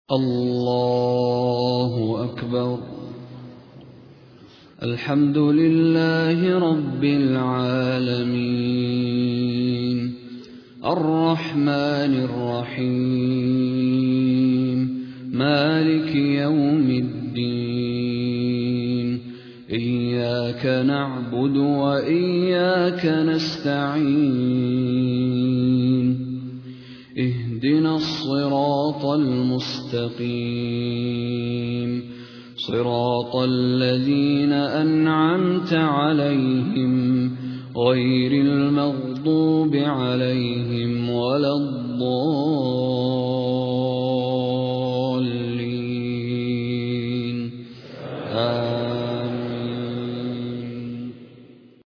الله أكبر. الحمد لله رب العالمين الرحمن الرحيم مالك يوم الدين إياك نعبد وإياك نستعين اهدنا الصراط المستقيم صراط الذين أنعمت عليهم غير المغضوب عليهم ولا الضالين.